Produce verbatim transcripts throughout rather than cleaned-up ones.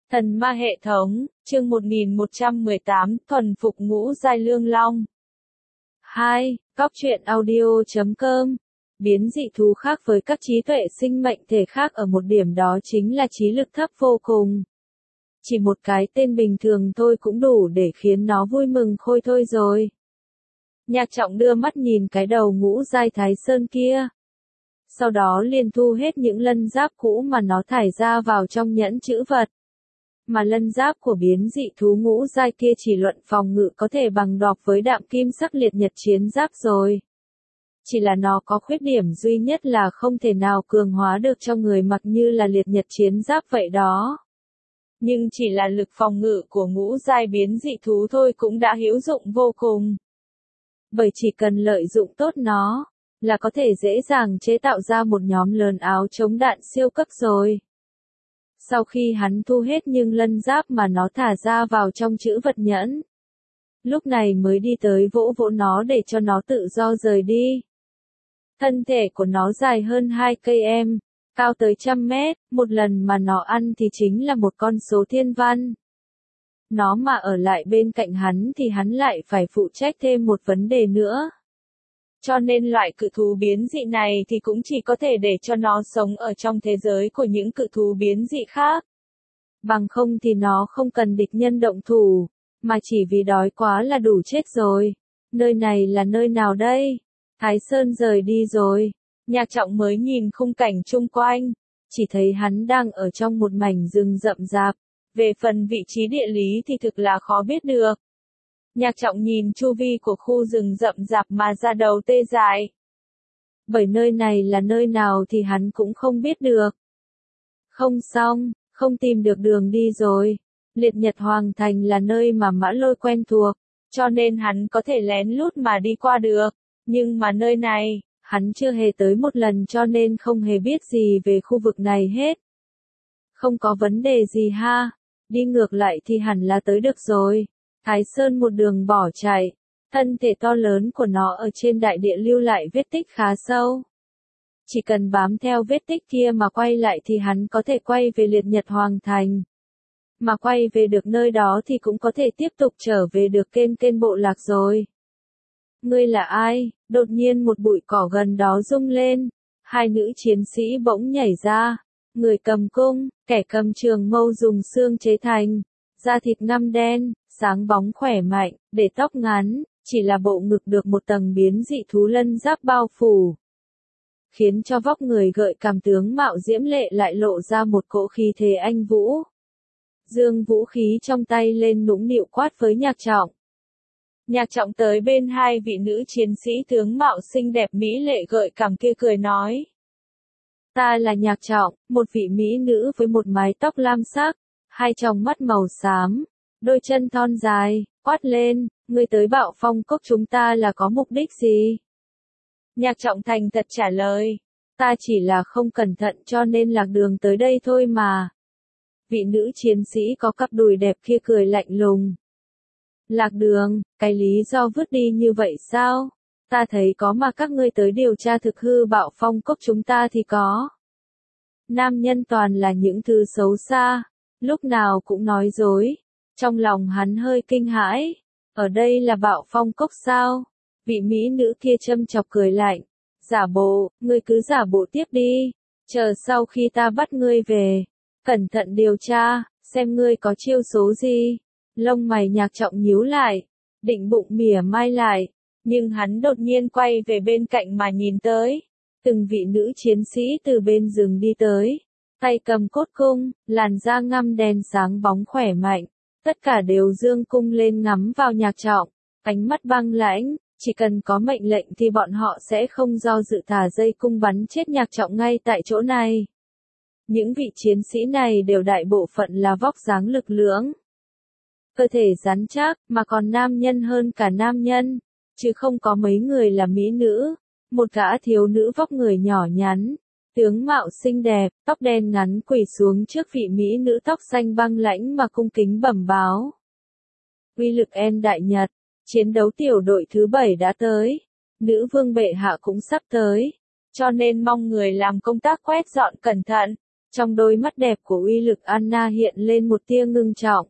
Thần ma hệ thống, chương một nghìn một trăm mười tám, thuần phục ngũ giai lương long. hai. Cóc truyện audio chấm com. Biến dị thú khác với các trí tuệ sinh mệnh thể khác ở một điểm đó chính là trí lực thấp vô cùng. Chỉ một cái tên bình thường thôi cũng đủ để khiến nó vui mừng khôi thôi rồi. Nhạc Trọng đưa mắt nhìn cái đầu ngũ giai Thái Sơn kia. Sau đó liền thu hết những lân giáp cũ mà nó thải ra vào trong nhẫn chữ vật. Mà lân giáp của biến dị thú ngũ giai kia chỉ luận phòng ngự có thể bằng đọc với đạm kim sắc liệt nhật chiến giáp rồi. Chỉ là nó có khuyết điểm duy nhất là không thể nào cường hóa được cho người mặc như là liệt nhật chiến giáp vậy đó. Nhưng chỉ là lực phòng ngự của ngũ giai biến dị thú thôi cũng đã hữu dụng vô cùng. Bởi chỉ cần lợi dụng tốt nó, là có thể dễ dàng chế tạo ra một nhóm lớn áo chống đạn siêu cấp rồi. Sau khi hắn thu hết những lân giáp mà nó thả ra vào trong chữ vật nhẫn, lúc này mới đi tới vỗ vỗ nó để cho nó tự do rời đi. Thân thể của nó dài hơn hai cây em, cao tới trăm mét, một lần mà nó ăn thì chính là một con số thiên văn. Nó mà ở lại bên cạnh hắn thì hắn lại phải phụ trách thêm một vấn đề nữa. Cho nên loại cự thú biến dị này thì cũng chỉ có thể để cho nó sống ở trong thế giới của những cự thú biến dị khác. Bằng không thì nó không cần địch nhân động thủ, mà chỉ vì đói quá là đủ chết rồi. Nơi này là nơi nào đây? Thái Sơn rời đi rồi. Nhạc Trọng mới nhìn khung cảnh chung quanh, chỉ thấy hắn đang ở trong một mảnh rừng rậm rạp. Về phần vị trí địa lý thì thực là khó biết được. Nhạc Trọng nhìn chu vi của khu rừng rậm rạp mà da đầu tê dại. Bởi nơi này là nơi nào thì hắn cũng không biết được. Không xong, không tìm được đường đi rồi. Liệt Nhật Hoàng Thành là nơi mà Mã Lôi quen thuộc, cho nên hắn có thể lén lút mà đi qua được. Nhưng mà nơi này, hắn chưa hề tới một lần cho nên không hề biết gì về khu vực này hết. Không có vấn đề gì ha, đi ngược lại thì hẳn là tới được rồi. Thái Sơn một đường bỏ chạy, thân thể to lớn của nó ở trên đại địa lưu lại vết tích khá sâu. Chỉ cần bám theo vết tích kia mà quay lại thì hắn có thể quay về Liệt Nhật Hoàng Thành. Mà quay về được nơi đó thì cũng có thể tiếp tục trở về được Kên Kên bộ lạc rồi. Ngươi là ai? Đột nhiên một bụi cỏ gần đó rung lên. Hai nữ chiến sĩ bỗng nhảy ra. Người cầm cung, kẻ cầm trường mâu dùng xương chế thành. Da thịt ngăm đen, sáng bóng khỏe mạnh, để tóc ngắn, chỉ là bộ ngực được một tầng biến dị thú lân giáp bao phủ. Khiến cho vóc người gợi cảm tướng mạo diễm lệ lại lộ ra một cỗ khí thế anh vũ. Dương vũ khí trong tay lên nũng nịu quát với Nhạc Trọng. Nhạc Trọng tới bên hai vị nữ chiến sĩ tướng mạo xinh đẹp mỹ lệ gợi cảm kia cười nói. Ta là Nhạc Trọng, một vị mỹ nữ với một mái tóc lam sắc, hai tròng mắt màu xám, đôi chân thon dài, quát lên, ngươi tới Bạo Phong Cốc chúng ta là có mục đích gì? Nhạc Trọng thành thật trả lời, ta chỉ là không cẩn thận cho nên lạc đường tới đây thôi mà. Vị nữ chiến sĩ có cặp đùi đẹp kia cười lạnh lùng. Lạc đường, cái lý do vứt đi như vậy sao? Ta thấy có mà các ngươi tới điều tra thực hư Bạo Phong Cốc chúng ta thì có. Nam nhân toàn là những thứ xấu xa, lúc nào cũng nói dối. Trong lòng hắn hơi kinh hãi. Ở đây là Bạo Phong Cốc sao? Vị mỹ nữ kia châm chọc cười lạnh. Giả bộ, ngươi cứ giả bộ tiếp đi. Chờ sau khi ta bắt ngươi về, cẩn thận điều tra, xem ngươi có chiêu số gì. Lông mày Nhạc Trọng nhíu lại, định bụng mỉa mai lại. Nhưng hắn đột nhiên quay về bên cạnh mà nhìn tới. Từng vị nữ chiến sĩ từ bên rừng đi tới. Tay cầm cốt cung, làn da ngăm đen sáng bóng khỏe mạnh. Tất cả đều dương cung lên ngắm vào Nhạc Trọng. Ánh mắt băng lãnh, chỉ cần có mệnh lệnh thì bọn họ sẽ không do dự thả dây cung bắn chết Nhạc Trọng ngay tại chỗ này. Những vị chiến sĩ này đều đại bộ phận là vóc dáng lực lưỡng. Cơ thể rắn chắc, mà còn nam nhân hơn cả nam nhân. Chứ không có mấy người là mỹ nữ. Một gã thiếu nữ vóc người nhỏ nhắn, tướng mạo xinh đẹp, tóc đen ngắn quỳ xuống trước vị mỹ nữ tóc xanh băng lãnh mà cung kính bẩm báo. Uy lực em đại nhật, chiến đấu tiểu đội thứ bảy đã tới, nữ vương bệ hạ cũng sắp tới, cho nên mong người làm công tác quét dọn cẩn thận, Trong đôi mắt đẹp của uy lực Anna hiện lên một tia ngưng trọng.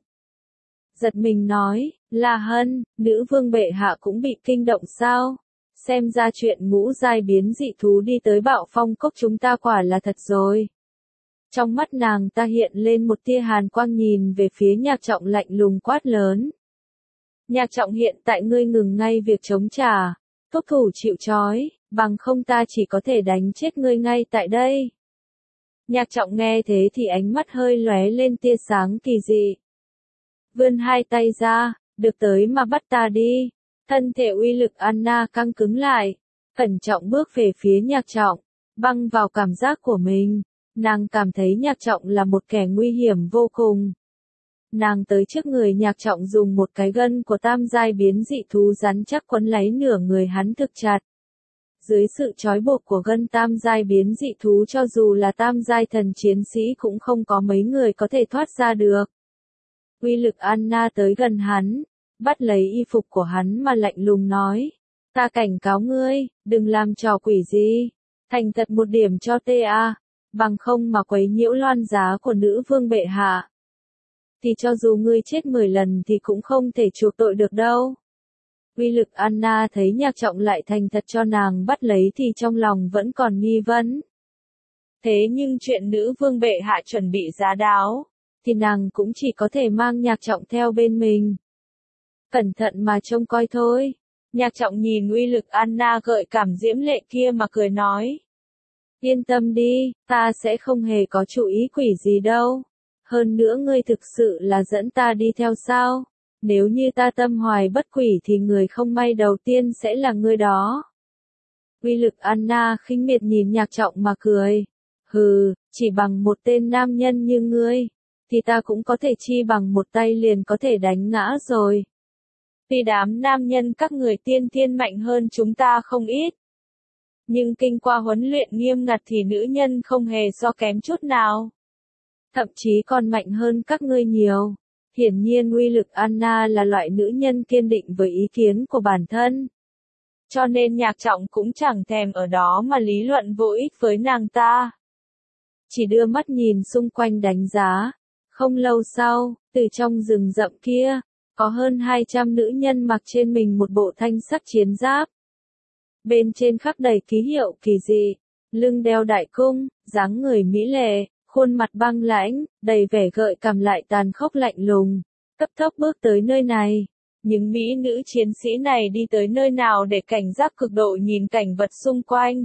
Giật mình nói, La Hân, nữ vương bệ hạ cũng bị kinh động sao? Xem ra chuyện ngũ giai biến dị thú đi tới Bạo Phong Cốc chúng ta quả là thật rồi. Trong mắt nàng ta hiện lên một tia hàn quang nhìn về phía Nhạc Trọng lạnh lùng quát lớn. Nhạc Trọng hiện tại ngươi ngừng ngay việc chống trả, thúc thủ chịu trói, bằng không ta chỉ có thể đánh chết ngươi ngay tại đây. Nhạc Trọng nghe thế thì ánh mắt hơi lóe lên tia sáng kỳ dị. Vươn hai tay ra, được tới mà bắt ta đi. Thân thể uy lực Anna căng cứng lại, cẩn trọng bước về phía Nhạc Trọng, băng vào cảm giác của mình. Nàng cảm thấy Nhạc Trọng là một kẻ nguy hiểm vô cùng. Nàng tới trước người Nhạc Trọng dùng một cái gân của tam giai biến dị thú rắn chắc quấn lấy nửa người hắn thực chặt. Dưới sự trói buộc của gân tam giai biến dị thú cho dù là tam giai thần chiến sĩ cũng không có mấy người có thể thoát ra được. Uy lực Anna tới gần hắn, bắt lấy y phục của hắn mà lạnh lùng nói. Ta cảnh cáo ngươi, đừng làm trò quỷ gì. Thành thật một điểm cho ta, bằng không mà quấy nhiễu loan giá của nữ vương bệ hạ. Thì cho dù ngươi chết mười lần thì cũng không thể chuộc tội được đâu. Uy lực Anna thấy Nhạc Trọng lại thành thật cho nàng bắt lấy thì trong lòng vẫn còn nghi vấn. Thế nhưng chuyện nữ vương bệ hạ chuẩn bị giá đáo, thì nàng cũng chỉ có thể mang Nhạc Trọng theo bên mình. Cẩn thận mà trông coi thôi. Nhạc Trọng nhìn uy lực Anna gợi cảm diễm lệ kia mà cười nói. Yên tâm đi, ta sẽ không hề có chủ ý quỷ gì đâu. Hơn nữa ngươi thực sự là dẫn ta đi theo sao? Nếu như ta tâm hoài bất quỷ thì người không may đầu tiên sẽ là ngươi đó. Uy lực Anna khinh miệt nhìn Nhạc Trọng mà cười. Hừ, chỉ bằng một tên nam nhân như ngươi, thì ta cũng có thể chi bằng một tay liền có thể đánh ngã rồi. Tuy đám nam nhân các người tiên thiên mạnh hơn chúng ta không ít, nhưng kinh qua huấn luyện nghiêm ngặt thì nữ nhân không hề so kém chút nào. Thậm chí còn mạnh hơn các ngươi nhiều. Hiển nhiên uy lực Anna là loại nữ nhân kiên định với ý kiến của bản thân. Cho nên Nhạc Trọng cũng chẳng thèm ở đó mà lý luận vô ích với nàng ta. Chỉ đưa mắt nhìn xung quanh đánh giá. Không lâu sau, từ trong rừng rậm kia, có hơn hai trăm nữ nhân mặc trên mình một bộ thanh sắc chiến giáp. Bên trên khắc đầy ký hiệu kỳ dị, lưng đeo đại cung, dáng người mỹ lệ, khuôn mặt băng lãnh, đầy vẻ gợi cảm lại tàn khốc lạnh lùng, cấp tốc bước tới nơi này. Những mỹ nữ chiến sĩ này đi tới nơi nào để cảnh giác cực độ nhìn cảnh vật xung quanh.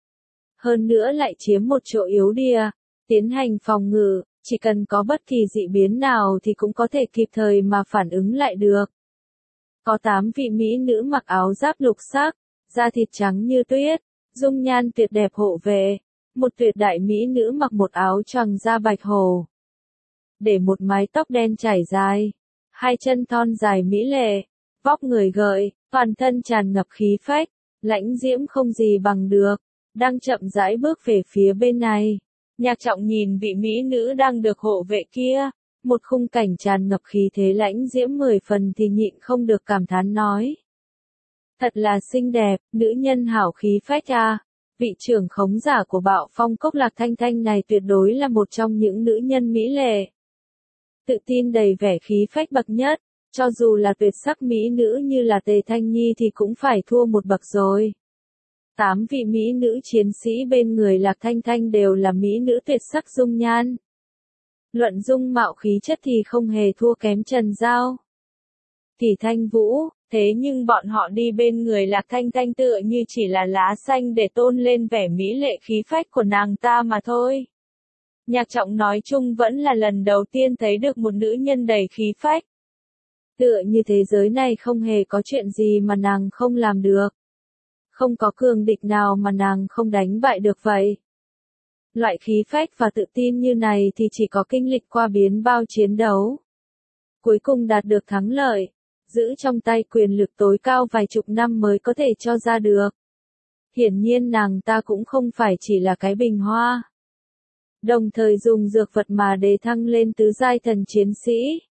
Hơn nữa lại chiếm một chỗ yếu địa, tiến hành phòng ngự, chỉ cần có bất kỳ dị biến nào thì cũng có thể kịp thời mà phản ứng lại được. Có tám vị mỹ nữ mặc áo giáp lục sắc, da thịt trắng như tuyết, dung nhan tuyệt đẹp hộ vệ. Một tuyệt đại mỹ nữ mặc một áo choàng da bạch hồ, để một mái tóc đen trải dài, hai chân thon dài mỹ lệ, vóc người gợi, toàn thân tràn ngập khí phách, lãnh diễm không gì bằng được, đang chậm rãi bước về phía bên này. Nhạc Trọng nhìn vị mỹ nữ đang được hộ vệ kia, một khung cảnh tràn ngập khí thế lãnh diễm mười phần thì nhịn không được cảm thán nói. Thật là xinh đẹp, nữ nhân hảo khí phách à. Vị trưởng khống giả của Bạo Phong Cốc Lạc Thanh Thanh này tuyệt đối là một trong những nữ nhân mỹ lệ. Tự tin đầy vẻ khí phách bậc nhất, cho dù là tuyệt sắc mỹ nữ như là Tề Thanh Nhi thì cũng phải thua một bậc rồi. Tám vị mỹ nữ chiến sĩ bên người Lạc Thanh Thanh đều là mỹ nữ tuyệt sắc dung nhan. Luận dung mạo khí chất thì không hề thua kém Trần Giao, Kỳ Thanh Vũ. Thế nhưng bọn họ đi bên người Lạc Thanh Thanh tựa như chỉ là lá xanh để tôn lên vẻ mỹ lệ khí phách của nàng ta mà thôi. Nhạc Trọng nói chung vẫn là lần đầu tiên thấy được một nữ nhân đầy khí phách. Tựa như thế giới này không hề có chuyện gì mà nàng không làm được. Không có cường địch nào mà nàng không đánh bại được vậy. Loại khí phách và tự tin như này thì chỉ có kinh lịch qua biến bao chiến đấu, cuối cùng đạt được thắng lợi, giữ trong tay quyền lực tối cao vài chục năm mới có thể cho ra được. Hiển nhiên nàng ta cũng không phải chỉ là cái bình hoa. Đồng thời dùng dược vật mà đề thăng lên tứ giai thần chiến sĩ.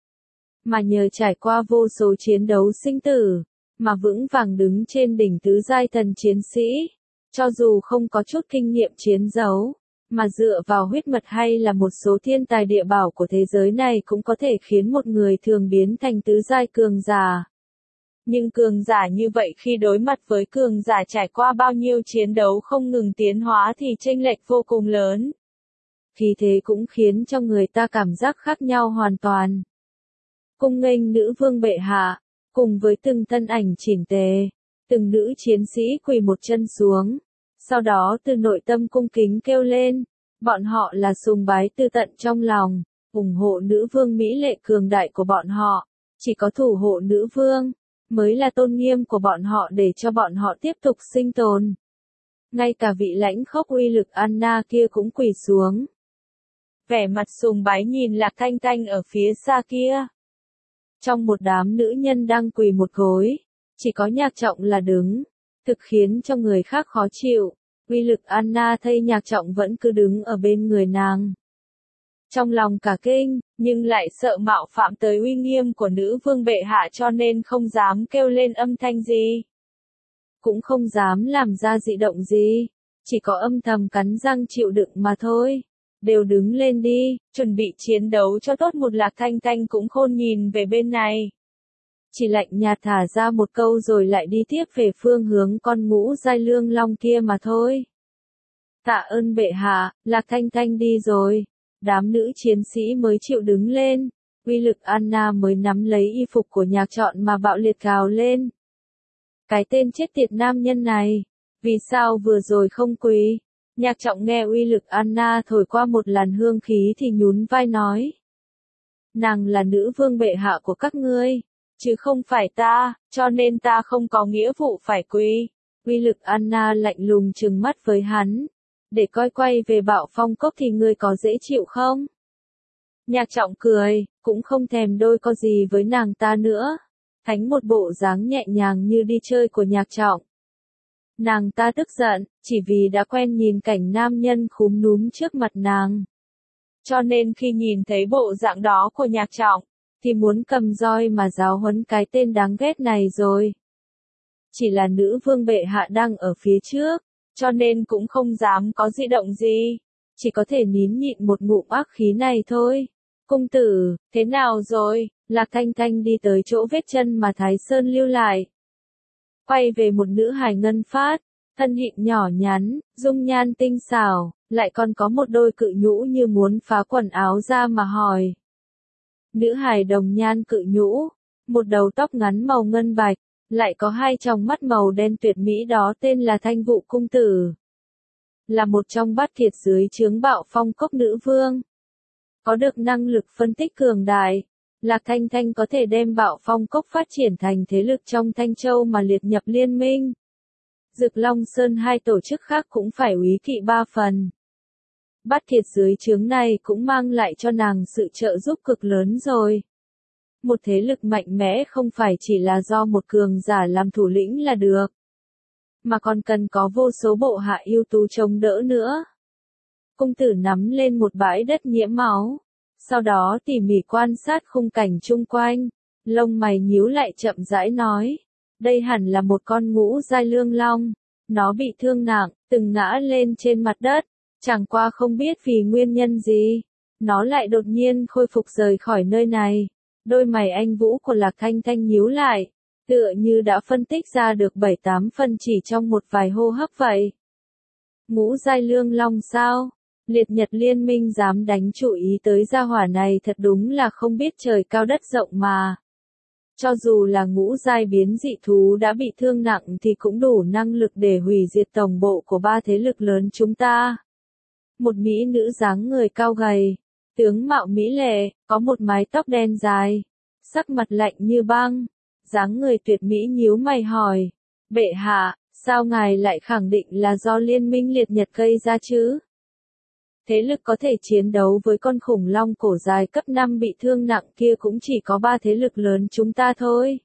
Mà nhờ trải qua vô số chiến đấu sinh tử, mà vững vàng đứng trên đỉnh tứ giai thần chiến sĩ. Cho dù không có chút kinh nghiệm chiến đấu, mà dựa vào huyết mật hay là một số thiên tài địa bảo của thế giới này cũng có thể khiến một người thường biến thành tứ giai cường giả. Nhưng cường giả như vậy khi đối mặt với cường giả trải qua bao nhiêu chiến đấu không ngừng tiến hóa thì chênh lệch vô cùng lớn. Khí thế cũng khiến cho người ta cảm giác khác nhau hoàn toàn. Cung nghênh nữ vương bệ hạ, cùng với từng thân ảnh chỉnh tề, từng nữ chiến sĩ quỳ một chân xuống, sau đó từ nội tâm cung kính kêu lên, bọn họ là sùng bái từ tận trong lòng, ủng hộ nữ vương mỹ lệ cường đại của bọn họ, chỉ có thủ hộ nữ vương, mới là tôn nghiêm của bọn họ để cho bọn họ tiếp tục sinh tồn. Ngay cả vị lãnh khốc uy lực Anna kia cũng quỳ xuống. Vẻ mặt sùng bái nhìn Lạc Thanh Thanh ở phía xa kia. Trong một đám nữ nhân đang quỳ một gối, chỉ có Nhạc Trọng là đứng, thực khiến cho người khác khó chịu. Uy lực Anna thấy Nhạc Trọng vẫn cứ đứng ở bên người nàng. Trong lòng cả kinh, nhưng lại sợ mạo phạm tới uy nghiêm của nữ vương bệ hạ cho nên không dám kêu lên âm thanh gì. Cũng không dám làm ra dị động gì, chỉ có âm thầm cắn răng chịu đựng mà thôi. Đều đứng lên đi, chuẩn bị chiến đấu cho tốt. Một Lạc Thanh Thanh cũng khôn nhìn về bên này. Chỉ lạnh nhạt thả ra một câu rồi lại đi tiếp về phương hướng con ngũ giai lương long kia mà thôi. Tạ ơn bệ hạ, Lạc Thanh Thanh đi rồi. Đám nữ chiến sĩ mới chịu đứng lên. Uy lực Anna mới nắm lấy y phục của Nhạc Trọn mà bạo liệt gào lên. Cái tên chết tiệt nam nhân này, vì sao vừa rồi không quỳ? Nhạc Trọng nghe uy lực Anna thổi qua một làn hương khí thì nhún vai nói. Nàng là nữ vương bệ hạ của các ngươi, chứ không phải ta, cho nên ta không có nghĩa vụ phải quỳ. Uy lực Anna lạnh lùng trừng mắt với hắn. Để coi quay về Bạo Phong Cốc thì ngươi có dễ chịu không? Nhạc Trọng cười, cũng không thèm đôi co gì với nàng ta nữa. Thánh một bộ dáng nhẹ nhàng như đi chơi của Nhạc Trọng. Nàng ta tức giận, chỉ vì đã quen nhìn cảnh nam nhân khúm núm trước mặt nàng. Cho nên khi nhìn thấy bộ dạng đó của Nhạc Trọng, thì muốn cầm roi mà giáo huấn cái tên đáng ghét này rồi. Chỉ là nữ vương bệ hạ đang ở phía trước, cho nên cũng không dám có dị động gì, chỉ có thể nín nhịn một ngụm ác khí này thôi. Cung tử, thế nào rồi? Lạc Thanh Thanh đi tới chỗ vết chân mà Thái Sơn lưu lại. Quay về một nữ hài ngân phát, thân hình nhỏ nhắn, dung nhan tinh xảo, lại còn có một đôi cự nhũ như muốn phá quần áo ra mà hỏi. Nữ hài đồng nhan cự nhũ, một đầu tóc ngắn màu ngân bạch, lại có hai tròng mắt màu đen tuyệt mỹ đó tên là Thanh Vụ cung tử. Là một trong bát kiệt dưới trướng Bạo Phong Cốc nữ vương. Có được năng lực phân tích cường đại. Lạc Thanh Thanh có thể đem Bạo Phong Cốc phát triển thành thế lực trong Thanh Châu mà liệt nhập liên minh. Dực Long Sơn hai tổ chức khác cũng phải úy kỵ ba phần. Bát kiệt dưới trướng này cũng mang lại cho nàng sự trợ giúp cực lớn rồi. Một thế lực mạnh mẽ không phải chỉ là do một cường giả làm thủ lĩnh là được, mà còn cần có vô số bộ hạ ưu tú chống đỡ nữa. Cung tử nắm lên một bãi đất nhiễm máu, sau đó tỉ mỉ quan sát khung cảnh chung quanh, lông mày nhíu lại chậm rãi nói, đây hẳn là một con ngũ giai lương long, nó bị thương nặng, từng ngã lên trên mặt đất, chẳng qua không biết vì nguyên nhân gì, nó lại đột nhiên khôi phục rời khỏi nơi này. Đôi mày anh Vũ của Lạc Thanh Thanh nhíu lại, tựa như đã phân tích ra được bảy tám phần chỉ trong một vài hô hấp vậy. Ngũ giai lương long sao? Liệt Nhật Liên minh dám đánh chú ý tới gia hỏa này thật đúng là không biết trời cao đất rộng mà. Cho dù là ngũ giai biến dị thú đã bị thương nặng thì cũng đủ năng lực để hủy diệt tổng bộ của ba thế lực lớn chúng ta. Một mỹ nữ dáng người cao gầy, tướng mạo mỹ lệ, có một mái tóc đen dài, sắc mặt lạnh như băng, dáng người tuyệt mỹ nhíu mày hỏi, bệ hạ, sao ngài lại khẳng định là do liên minh liệt nhật gây ra chứ? Thế lực có thể chiến đấu với con khủng long cổ dài cấp năm bị thương nặng kia cũng chỉ có ba thế lực lớn chúng ta thôi.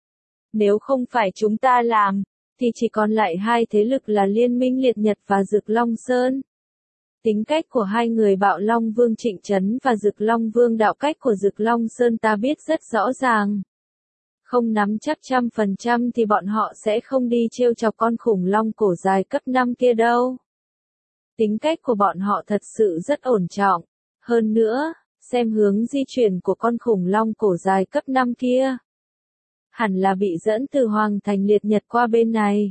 Nếu không phải chúng ta làm, thì chỉ còn lại hai thế lực là liên minh liệt nhật và Dực Long Sơn. Tính cách của hai người Bạo Long Vương Trịnh Trấn và Dực Long Vương đạo cách của Dực Long Sơn ta biết rất rõ ràng. Không nắm chắc trăm phần trăm thì bọn họ sẽ không đi trêu chọc con khủng long cổ dài cấp năm kia đâu. Tính cách của bọn họ thật sự rất ổn trọng. Hơn nữa, xem hướng di chuyển của con khủng long cổ dài cấp năm kia. Hẳn là bị dẫn từ Hoàng Thành Liệt Nhật qua bên này.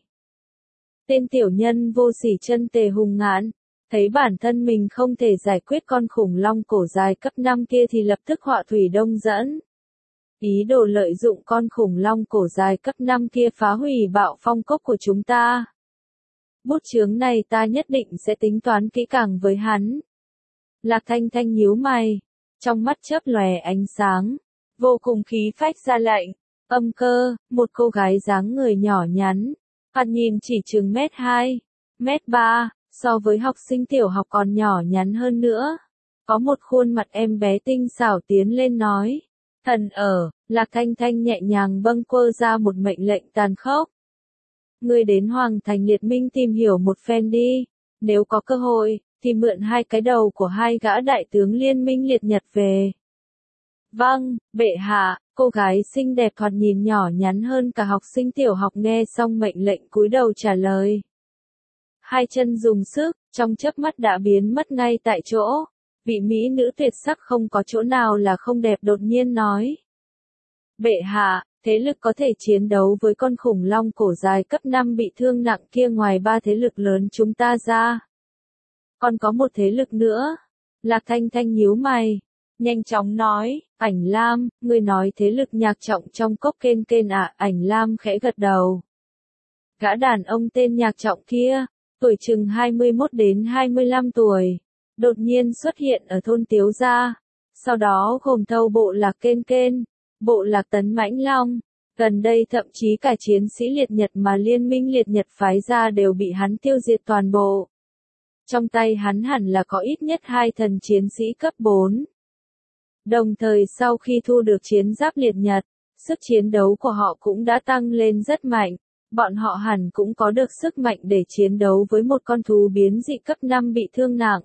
Tên tiểu nhân vô sỉ chân tề hùng ngạn, thấy bản thân mình không thể giải quyết con khủng long cổ dài cấp năm kia thì lập tức họa thủy đông dẫn. Ý đồ lợi dụng con khủng long cổ dài cấp năm kia phá hủy Bạo Phong Cốc của chúng ta. Bút chướng này ta nhất định sẽ tính toán kỹ càng với hắn. Lạc Thanh Thanh nhíu mày, trong mắt chớp lòe ánh sáng, vô cùng khí phách ra lệnh. Âm Cơ, một cô gái dáng người nhỏ nhắn, thoạt nhìn chỉ chừng mét hai, mét ba, so với học sinh tiểu học còn nhỏ nhắn hơn nữa. Có một khuôn mặt em bé tinh xảo tiến lên nói. Thần ở, Lạc Thanh Thanh nhẹ nhàng bâng quơ ra một mệnh lệnh tàn khốc. Ngươi đến Hoàng Thành Liệt Minh tìm hiểu một phen đi, nếu có cơ hội, thì mượn hai cái đầu của hai gã đại tướng Liên Minh Liệt Nhật về. Vâng, bệ hạ, cô gái xinh đẹp thoạt nhìn nhỏ nhắn hơn cả học sinh tiểu học nghe xong mệnh lệnh cúi đầu trả lời. Hai chân dùng sức, trong chớp mắt đã biến mất ngay tại chỗ. Vị mỹ nữ tuyệt sắc không có chỗ nào là không đẹp đột nhiên nói. Bệ hạ, thế lực có thể chiến đấu với con khủng long cổ dài cấp năm bị thương nặng kia ngoài ba thế lực lớn chúng ta ra. Còn có một thế lực nữa. Lạc Thanh Thanh nhíu mày, nhanh chóng nói, Ảnh Lam, ngươi nói thế lực nhạc trọng trong cốc kên kên à, Ảnh Lam khẽ gật đầu. Gã đàn ông tên nhạc trọng kia, tuổi chừng hai mươi mốt đến hai mươi lăm tuổi, đột nhiên xuất hiện ở thôn Tiếu Gia, sau đó gồm thâu bộ lạc kên kên, bộ lạc Tấn Mãnh Long, gần đây thậm chí cả chiến sĩ Liệt Nhật mà Liên Minh Liệt Nhật phái ra đều bị hắn tiêu diệt toàn bộ. Trong tay hắn hẳn là có ít nhất hai thần chiến sĩ cấp bốn. Đồng thời sau khi thu được chiến giáp Liệt Nhật, sức chiến đấu của họ cũng đã tăng lên rất mạnh, bọn họ hẳn cũng có được sức mạnh để chiến đấu với một con thú biến dị cấp năm bị thương nặng.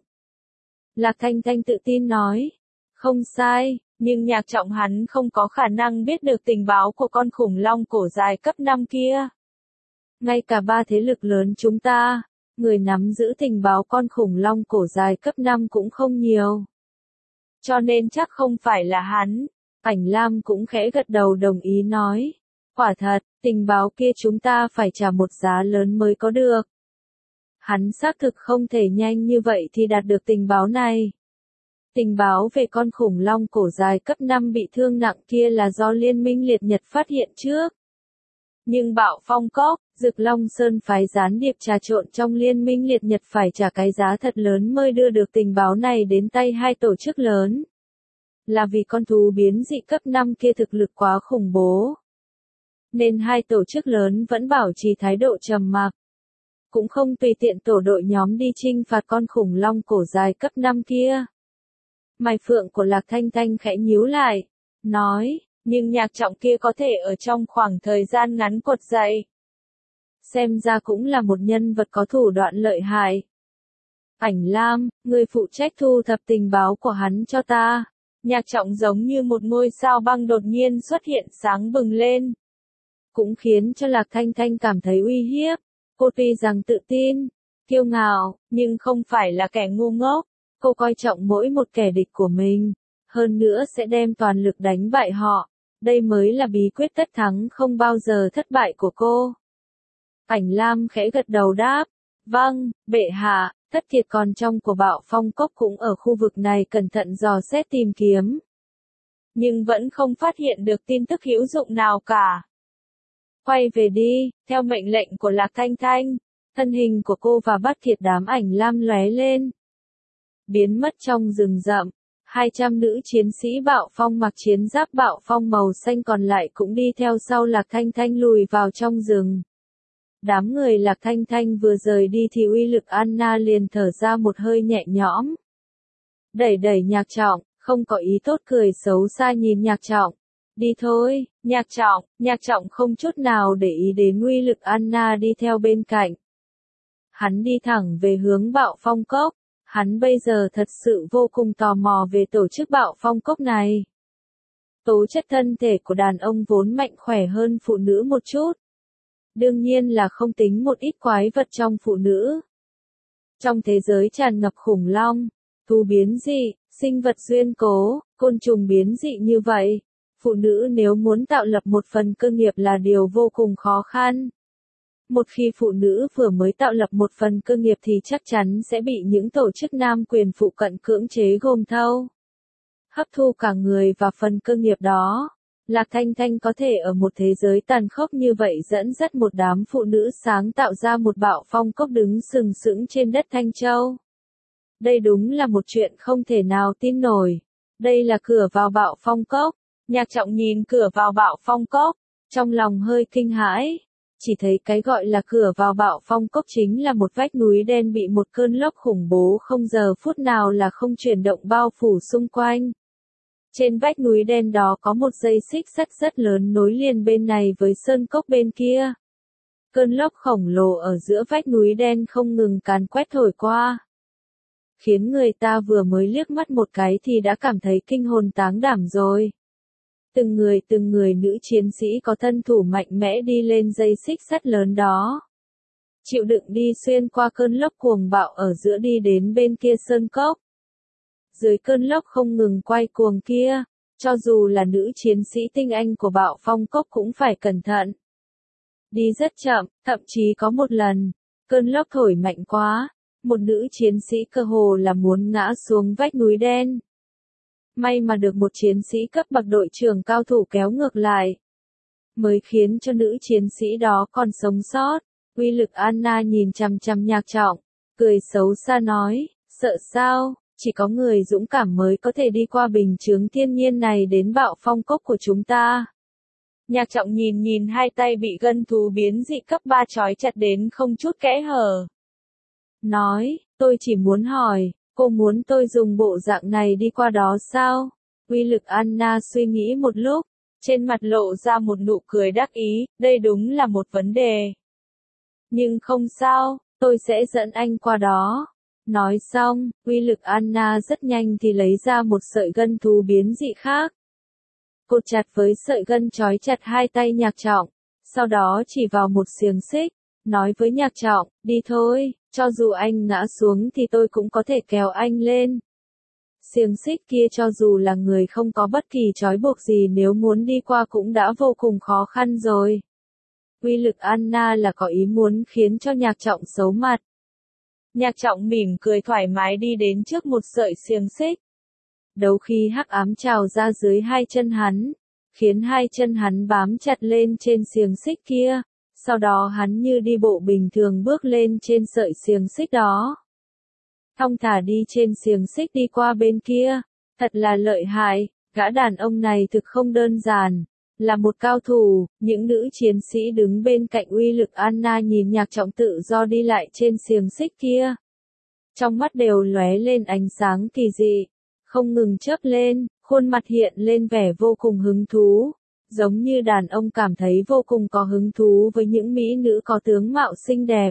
Lạc Thanh Thanh tự tin nói, không sai, nhưng nhạc trọng hắn không có khả năng biết được tình báo của con khủng long cổ dài cấp năm kia. Ngay cả ba thế lực lớn chúng ta, người nắm giữ tình báo con khủng long cổ dài cấp năm cũng không nhiều. Cho nên chắc không phải là hắn. Ảnh Lam cũng khẽ gật đầu đồng ý nói. Quả thật, tình báo kia chúng ta phải trả một giá lớn mới có được. Hắn xác thực không thể nhanh như vậy thì đạt được tình báo này. Tình báo về con khủng long cổ dài cấp năm bị thương nặng kia là do Liên Minh Liệt Nhật phát hiện trước. Nhưng Bạo Phong Cốc, Dực Long Sơn phái gián điệp trà trộn trong Liên Minh Liệt Nhật phải trả cái giá thật lớn mới đưa được tình báo này đến tay hai tổ chức lớn. Là vì con thú biến dị cấp năm kia thực lực quá khủng bố. Nên hai tổ chức lớn vẫn bảo trì thái độ trầm mặc. Cũng không tùy tiện tổ đội nhóm đi chinh phạt con khủng long cổ dài cấp năm kia. Mày phượng của Lạc Thanh Thanh khẽ nhíu lại, nói, nhưng nhạc trọng kia có thể ở trong khoảng thời gian ngắn cột dậy. Xem ra cũng là một nhân vật có thủ đoạn lợi hại. Ảnh Lam, người phụ trách thu thập tình báo của hắn cho ta. Nhạc trọng giống như một ngôi sao băng đột nhiên xuất hiện sáng bừng lên. Cũng khiến cho Lạc Thanh Thanh cảm thấy uy hiếp. Cô tuy rằng tự tin, kiêu ngạo, nhưng không phải là kẻ ngu ngốc. Cô coi trọng mỗi một kẻ địch của mình. Hơn nữa sẽ đem toàn lực đánh bại họ. Đây mới là bí quyết tất thắng không bao giờ thất bại của cô. Ảnh Lam khẽ gật đầu đáp. Vâng, bệ hạ, Thất Kiệt còn trong của Bạo Phong Cốc cũng ở khu vực này cẩn thận dò xét tìm kiếm. Nhưng vẫn không phát hiện được tin tức hữu dụng nào cả. Quay về đi, theo mệnh lệnh của Lạc Thanh Thanh, thân hình của cô và Bát Kiệt đám Ảnh Lam lóe lên. Biến mất trong rừng rậm, hai trăm nữ chiến sĩ Bạo Phong mặc chiến giáp Bạo Phong màu xanh còn lại cũng đi theo sau Lạc Thanh Thanh lùi vào trong rừng. Đám người Lạc Thanh Thanh vừa rời đi thì uy lực Anna liền thở ra một hơi nhẹ nhõm. Đẩy đẩy nhạc trọng, không có ý tốt cười xấu xa nhìn nhạc trọng. Đi thôi, nhạc trọng, nhạc trọng không chút nào để ý đến uy lực Anna đi theo bên cạnh. Hắn đi thẳng về hướng Bạo Phong Cốc, hắn bây giờ thật sự vô cùng tò mò về tổ chức Bạo Phong Cốc này. Tố chất thân thể của đàn ông vốn mạnh khỏe hơn phụ nữ một chút. Đương nhiên là không tính một ít quái vật trong phụ nữ. Trong thế giới tràn ngập khủng long, thú biến dị, sinh vật duyên cố, côn trùng biến dị như vậy, phụ nữ nếu muốn tạo lập một phần cơ nghiệp là điều vô cùng khó khăn. Một khi phụ nữ vừa mới tạo lập một phần cơ nghiệp thì chắc chắn sẽ bị những tổ chức nam quyền phụ cận cưỡng chế gồm thâu, hấp thu cả người và phần cơ nghiệp đó. Lạc Thanh Thanh có thể ở một thế giới tàn khốc như vậy dẫn dắt một đám phụ nữ sáng tạo ra một bạo phong cốc đứng sừng sững trên đất Thanh Châu. Đây đúng là một chuyện không thể nào tin nổi. Đây là cửa vào bạo phong cốc. Nhạc Trọng nhìn cửa vào bạo phong cốc, trong lòng hơi kinh hãi. Chỉ thấy cái gọi là cửa vào bạo phong cốc chính là một vách núi đen bị một cơn lốc khủng bố không giờ phút nào là không chuyển động bao phủ xung quanh. Trên vách núi đen đó có một dây xích sắt rất lớn nối liền bên này với sơn cốc bên kia. Cơn lốc khổng lồ ở giữa vách núi đen không ngừng càn quét thổi qua, khiến người ta vừa mới liếc mắt một cái thì đã cảm thấy kinh hồn táng đảm rồi. Từng người từng người nữ chiến sĩ có thân thủ mạnh mẽ đi lên dây xích sắt lớn đó, chịu đựng đi xuyên qua cơn lốc cuồng bạo ở giữa đi đến bên kia sơn cốc. Dưới cơn lốc không ngừng quay cuồng kia, cho dù là nữ chiến sĩ tinh anh của bạo phong cốc cũng phải cẩn thận. Đi rất chậm, thậm chí có một lần, cơn lốc thổi mạnh quá, một nữ chiến sĩ cơ hồ là muốn ngã xuống vách núi đen. May mà được một chiến sĩ cấp bậc đội trưởng cao thủ kéo ngược lại, mới khiến cho nữ chiến sĩ đó còn sống sót. Uy Lực Anna nhìn chằm chằm Nhạc Trọng, cười xấu xa nói, sợ sao, chỉ có người dũng cảm mới có thể đi qua bình chướng thiên nhiên này đến bạo phong cốc của chúng ta. Nhạc Trọng nhìn nhìn hai tay bị gân thú biến dị cấp ba trói chặt đến không chút kẽ hở. Nói, tôi chỉ muốn hỏi, cô muốn tôi dùng bộ dạng này đi qua đó sao? Uy Lực Anna suy nghĩ một lúc, trên mặt lộ ra một nụ cười đắc ý, đây đúng là một vấn đề. Nhưng không sao, tôi sẽ dẫn anh qua đó. Nói xong, Uy Lực Anna rất nhanh thì lấy ra một sợi gân thú biến dị khác. Cột chặt với sợi gân trói chặt hai tay Nhạc Trọng, sau đó chỉ vào một xiềng xích, nói với Nhạc Trọng, đi thôi, cho dù anh ngã xuống thì tôi cũng có thể kéo anh lên. Xiềng xích kia cho dù là người không có bất kỳ trói buộc gì nếu muốn đi qua cũng đã vô cùng khó khăn rồi. Uy Lực Anna là có ý muốn khiến cho Nhạc Trọng xấu mặt. Nhạc Trọng mỉm cười thoải mái đi đến trước một sợi xiềng xích. Đấu khí hắc ám trào ra dưới hai chân hắn, khiến hai chân hắn bám chặt lên trên xiềng xích kia, sau đó hắn như đi bộ bình thường bước lên trên sợi xiềng xích đó. Thong thả đi trên xiềng xích đi qua bên kia, thật là lợi hại, gã đàn ông này thực không đơn giản, là một cao thủ. Những nữ chiến sĩ đứng bên cạnh Uy Lực Anna nhìn Nhạc Trọng tự do đi lại trên xiềng xích kia. Trong mắt đều lóe lên ánh sáng kỳ dị, không ngừng chớp lên, khuôn mặt hiện lên vẻ vô cùng hứng thú, giống như đàn ông cảm thấy vô cùng có hứng thú với những mỹ nữ có tướng mạo xinh đẹp,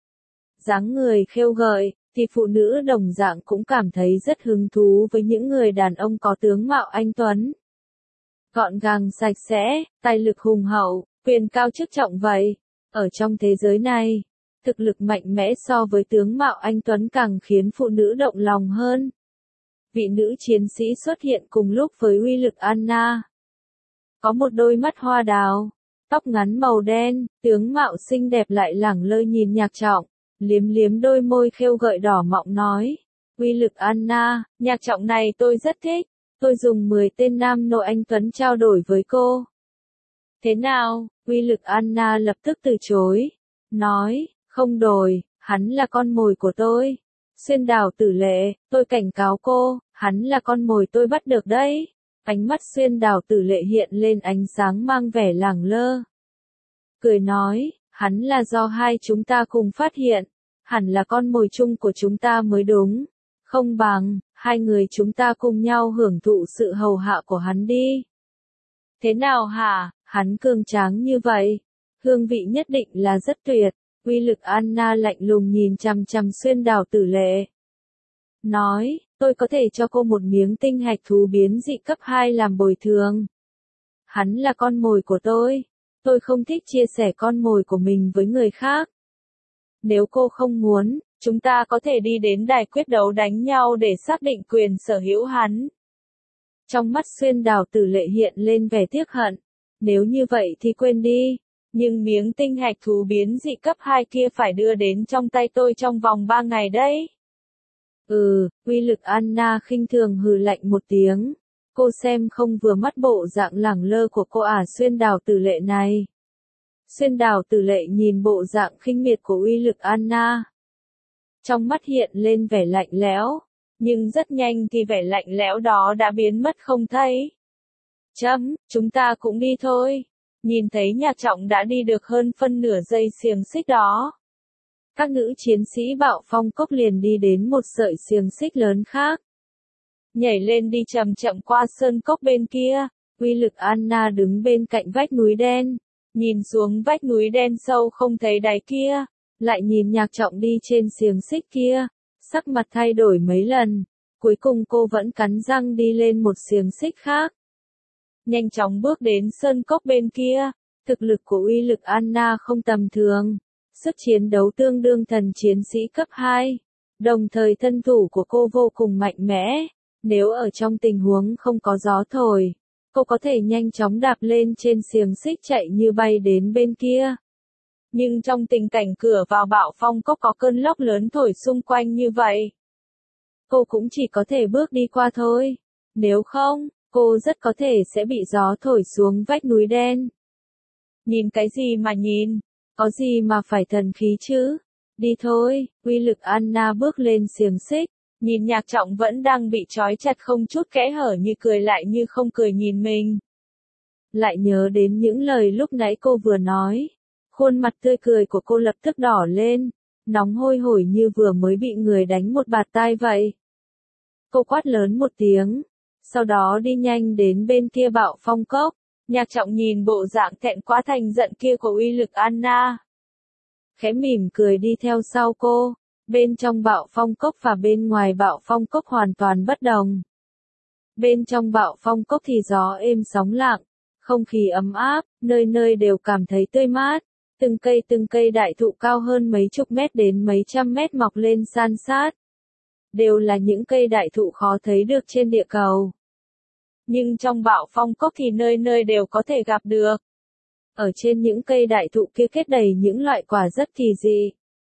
dáng người khêu gợi, thì phụ nữ đồng dạng cũng cảm thấy rất hứng thú với những người đàn ông có tướng mạo anh tuấn, gọn gàng sạch sẽ, tài lực hùng hậu, quyền cao chức trọng vậy. Ở trong thế giới này, thực lực mạnh mẽ so với tướng mạo anh tuấn càng khiến phụ nữ động lòng hơn. Vị nữ chiến sĩ xuất hiện cùng lúc với Uy Lực Anna. Có một đôi mắt hoa đào, tóc ngắn màu đen, tướng mạo xinh đẹp lại lẳng lơ nhìn Nhạc Trọng, liếm liếm đôi môi khêu gợi đỏ mọng nói. Uy Lực Anna, Nhạc Trọng này tôi rất thích, tôi dùng mười tên nam nội anh tuấn trao đổi với cô. Thế nào? Uy Lực Anna lập tức từ chối, nói, không đổi, hắn là con mồi của tôi. Xuyên Đào Tử Lệ, tôi cảnh cáo cô, hắn là con mồi tôi bắt được đấy. Ánh mắt Xuyên Đào Tử Lệ hiện lên ánh sáng mang vẻ lẳng lơ. Cười nói, hắn là do hai chúng ta cùng phát hiện, hẳn là con mồi chung của chúng ta mới đúng. Không bằng, hai người chúng ta cùng nhau hưởng thụ sự hầu hạ của hắn đi. Thế nào hả, hắn cường tráng như vậy, hương vị nhất định là rất tuyệt. Uy Lực Anna lạnh lùng nhìn chằm chằm Xuyên Đào Tử Lệ. Nói, tôi có thể cho cô một miếng tinh hạch thú biến dị cấp hai làm bồi thường. Hắn là con mồi của tôi. Tôi không thích chia sẻ con mồi của mình với người khác. Nếu cô không muốn, chúng ta có thể đi đến đài quyết đấu đánh nhau để xác định quyền sở hữu hắn. Trong mắt Xuyên Đào Tử Lệ hiện lên vẻ tiếc hận. Nếu như vậy thì quên đi. Nhưng miếng tinh hạch thú biến dị cấp hai kia phải đưa đến trong tay tôi trong vòng ba ngày đấy. Ừ, uy lực Anna khinh thường hừ lạnh một tiếng. Cô xem không vừa mắt bộ dạng lẳng lơ của cô à Xuyên Đào Tử Lệ này. Xuyên Đào Tử Lệ nhìn bộ dạng khinh miệt của uy lực Anna. Trong mắt hiện lên vẻ lạnh lẽo. Nhưng rất nhanh thì vẻ lạnh lẽo đó đã biến mất không thấy. Chấm, chúng ta cũng đi thôi. Nhìn thấy Nhạc Trọng đã đi được hơn phân nửa dây xiềng xích đó. Các nữ chiến sĩ Bạo Phong Cốc liền đi đến một sợi xiềng xích lớn khác. Nhảy lên đi chậm chậm qua sơn cốc bên kia. Uy lực Anna đứng bên cạnh vách núi đen. Nhìn xuống vách núi đen sâu không thấy đáy kia. Lại nhìn Nhạc Trọng đi trên xiềng xích kia. Sắc mặt thay đổi mấy lần. Cuối cùng cô vẫn cắn răng đi lên một xiềng xích khác. Nhanh chóng bước đến sơn cốc bên kia. Thực lực của uy lực Anna không tầm thường. Sức chiến đấu tương đương thần chiến sĩ cấp hai. Đồng thời thân thủ của cô vô cùng mạnh mẽ. Nếu ở trong tình huống không có gió thổi, cô có thể nhanh chóng đạp lên trên xiềng xích chạy như bay đến bên kia. Nhưng trong tình cảnh cửa vào Bạo Phong Cốc có cơn lốc lớn thổi xung quanh như vậy, cô cũng chỉ có thể bước đi qua thôi. Nếu không, cô rất có thể sẽ bị gió thổi xuống vách núi đen. Nhìn cái gì mà nhìn, có gì mà phải thần khí chứ? Đi thôi, uy lực Anna bước lên xiềng xích, nhìn Nhạc Trọng vẫn đang bị trói chặt không chút kẽ hở như cười lại như không cười nhìn mình. Lại nhớ đến những lời lúc nãy cô vừa nói. Khuôn mặt tươi cười của cô lập tức đỏ lên, nóng hôi hổi như vừa mới bị người đánh một bạt tai vậy. Cô quát lớn một tiếng, sau đó đi nhanh đến bên kia Bạo Phong Cốc. Nhạc Trọng nhìn bộ dạng thẹn quá thành giận kia của uy lực Anna. Khẽ mỉm cười đi theo sau cô, bên trong Bạo Phong Cốc và bên ngoài Bạo Phong Cốc hoàn toàn bất đồng. Bên trong Bạo Phong Cốc thì gió êm sóng lặng, không khí ấm áp, nơi nơi đều cảm thấy tươi mát. Từng cây từng cây đại thụ cao hơn mấy chục mét đến mấy trăm mét mọc lên san sát. Đều là những cây đại thụ khó thấy được trên địa cầu. Nhưng trong Bạo Phong Cốc thì nơi nơi đều có thể gặp được. Ở trên những cây đại thụ kia kết đầy những loại quả rất kỳ dị.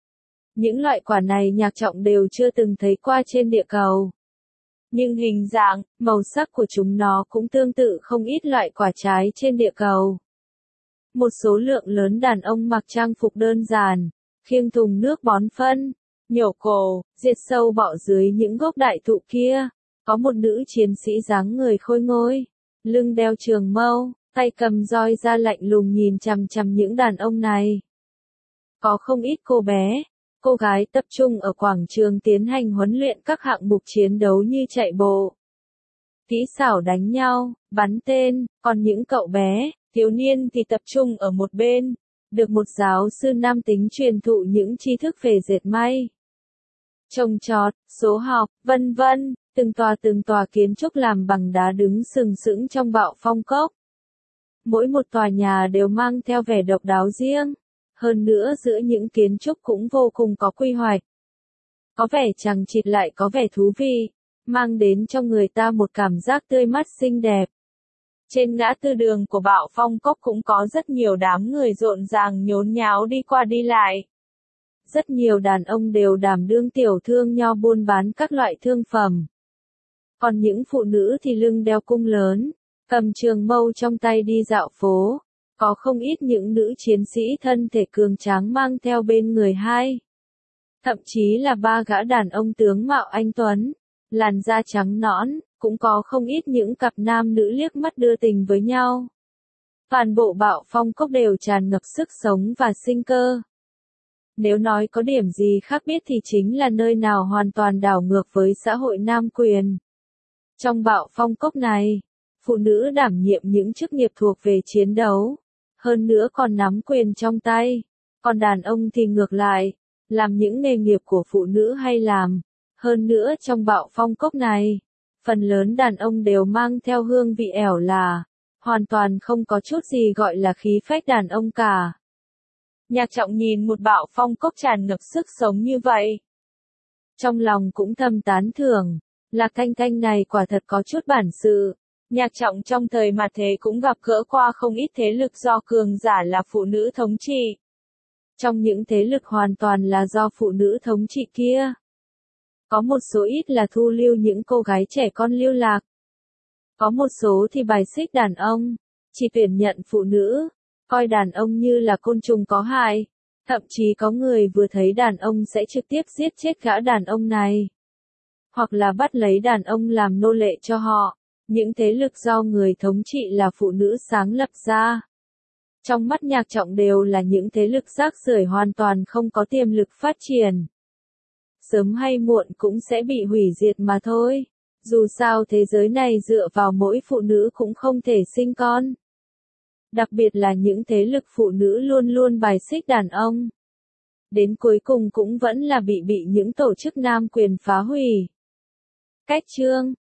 Những loại quả này Nhạc Trọng đều chưa từng thấy qua trên địa cầu. Nhưng hình dạng, màu sắc của chúng nó cũng tương tự không ít loại quả trái trên địa cầu. Một số lượng lớn đàn ông mặc trang phục đơn giản, khiêng thùng nước bón phân, nhổ cổ, diệt sâu bọ dưới những gốc đại thụ kia. Có một nữ chiến sĩ dáng người khôi ngôi, lưng đeo trường mâu, tay cầm roi ra lạnh lùng nhìn chằm chằm những đàn ông này. Có không ít cô bé, cô gái tập trung ở quảng trường tiến hành huấn luyện các hạng mục chiến đấu như chạy bộ, kỹ xảo đánh nhau, bắn tên, còn những cậu bé, thiếu niên thì tập trung ở một bên, được một giáo sư nam tính truyền thụ những tri thức về dệt may, trồng trọt, số học, vân vân. Từng tòa từng tòa kiến trúc làm bằng đá đứng sừng sững trong Bạo Phong Cốc. Mỗi một tòa nhà đều mang theo vẻ độc đáo riêng. Hơn nữa giữa những kiến trúc cũng vô cùng có quy hoạch. Có vẻ chằng chịt lại có vẻ thú vị, mang đến cho người ta một cảm giác tươi mát xinh đẹp. Trên ngã tư đường của Bạo Phong Cốc cũng có rất nhiều đám người rộn ràng nhốn nháo đi qua đi lại. Rất nhiều đàn ông đều đảm đương tiểu thương nho buôn bán các loại thương phẩm. Còn những phụ nữ thì lưng đeo cung lớn, cầm trường mâu trong tay đi dạo phố. Có không ít những nữ chiến sĩ thân thể cường tráng mang theo bên người hai. Thậm chí là ba gã đàn ông tướng mạo anh tuấn, làn da trắng nõn, cũng có không ít những cặp nam nữ liếc mắt đưa tình với nhau. Toàn bộ Bạo Phong Cốc đều tràn ngập sức sống và sinh cơ. Nếu nói có điểm gì khác biệt thì chính là nơi nào hoàn toàn đảo ngược với xã hội nam quyền. Trong Bạo Phong Cốc này, phụ nữ đảm nhiệm những chức nghiệp thuộc về chiến đấu, hơn nữa còn nắm quyền trong tay, còn đàn ông thì ngược lại, làm những nghề nghiệp của phụ nữ hay làm. Hơn nữa trong Bạo Phong Cốc này, phần lớn đàn ông đều mang theo hương vị ẻo lả, hoàn toàn không có chút gì gọi là khí phách đàn ông cả. Nhạc Trọng nhìn một Bạo Phong Cốc tràn ngập sức sống như vậy, Trong lòng cũng thầm tán thưởng, Lạc Thanh Thanh này quả thật có chút bản sự. Nhạc Trọng trong thời mạt thế cũng gặp gỡ qua không ít thế lực do cường giả là phụ nữ thống trị. Trong những thế lực hoàn toàn là do phụ nữ thống trị kia, có một số ít là thu lưu những cô gái trẻ con lưu lạc. Có một số thì bài xích đàn ông, chỉ tuyển nhận phụ nữ, coi đàn ông như là côn trùng có hại. Thậm chí có người vừa thấy đàn ông sẽ trực tiếp giết chết gã đàn ông này. Hoặc là bắt lấy đàn ông làm nô lệ cho họ. Những thế lực do người thống trị là phụ nữ sáng lập ra. Trong mắt Nhạc Trọng đều là những thế lực rác rưởi hoàn toàn không có tiềm lực phát triển. Sớm hay muộn cũng sẽ bị hủy diệt mà thôi. Dù sao thế giới này dựa vào mỗi phụ nữ cũng không thể sinh con. Đặc biệt là những thế lực phụ nữ luôn luôn bài xích đàn ông. Đến cuối cùng cũng vẫn là bị bị những tổ chức nam quyền phá hủy. Cách chương